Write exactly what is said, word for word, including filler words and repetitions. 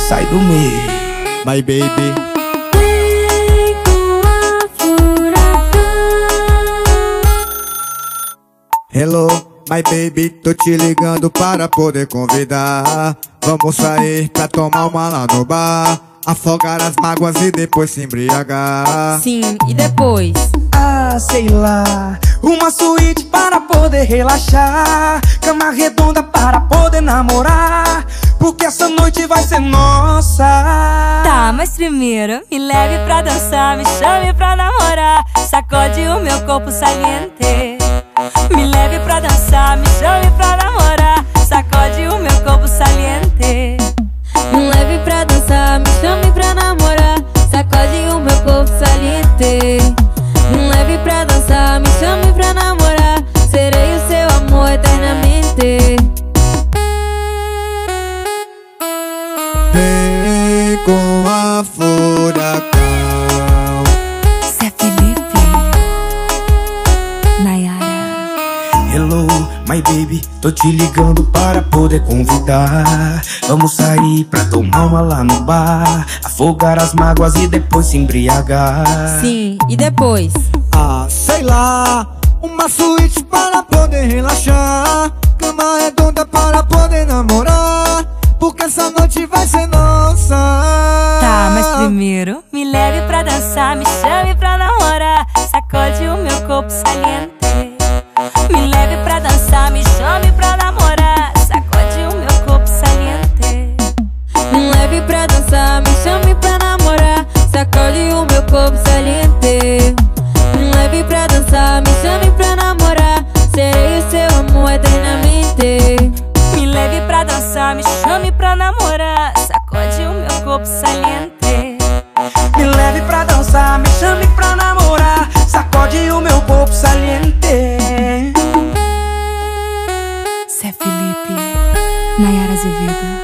sai do meio. My baby. Vem com a furacão. Hello, my baby, tô te ligando para poder convidar. Vamos sair pra tomar uma lá no bar, afogar as mágoas e depois se embriagar. Sim, e depois? Ah, sei lá, uma suíte para poder relaxar, cama redonda para poder namorar, porque essa noite vai ser nossa. Tá, mas primeiro me leve pra dançar, me chame pra namorar, sacode o meu corpo saliente. Me leve pra dançar, me chame pra namorar, sacode o meu corpo saliente. Me leve pra dançar, me chame pra namorar, sacode o meu corpo saliente. Me leve pra dançar, me chame pra namorar, serei o seu amor eternamente. Vem com a furacão. Zé Felipe, Nayara. Hello, my baby, tô te ligando para poder convidar. Vamos sair pra tomar uma lá no bar, afogar as mágoas e depois se embriagar. Sim, e depois? Ah, sei lá, uma suíte para poder relaxar, cama redonda para poder namorar, porque essa noite vai ser nossa. Tá, mas primeiro me leve pra dançar, me chame pra namorar, sacode o meu corpo saliente. Me leve pra dançar, me chame pra namorar, sacode o meu corpo saliente. Me leve pra dançar, me chame pra namorar, sacode o meu corpo saliente. Me leve pra dançar, me chame pra namorar, serei o seu amor eternamente. Me leve pra dançar, me chame pra namorar, sacode o meu corpo saliente. Me leve pra dançar, me chame pra namorar, sacode o meu corpo saliente. Zé Felipe, Nayara Azevedo.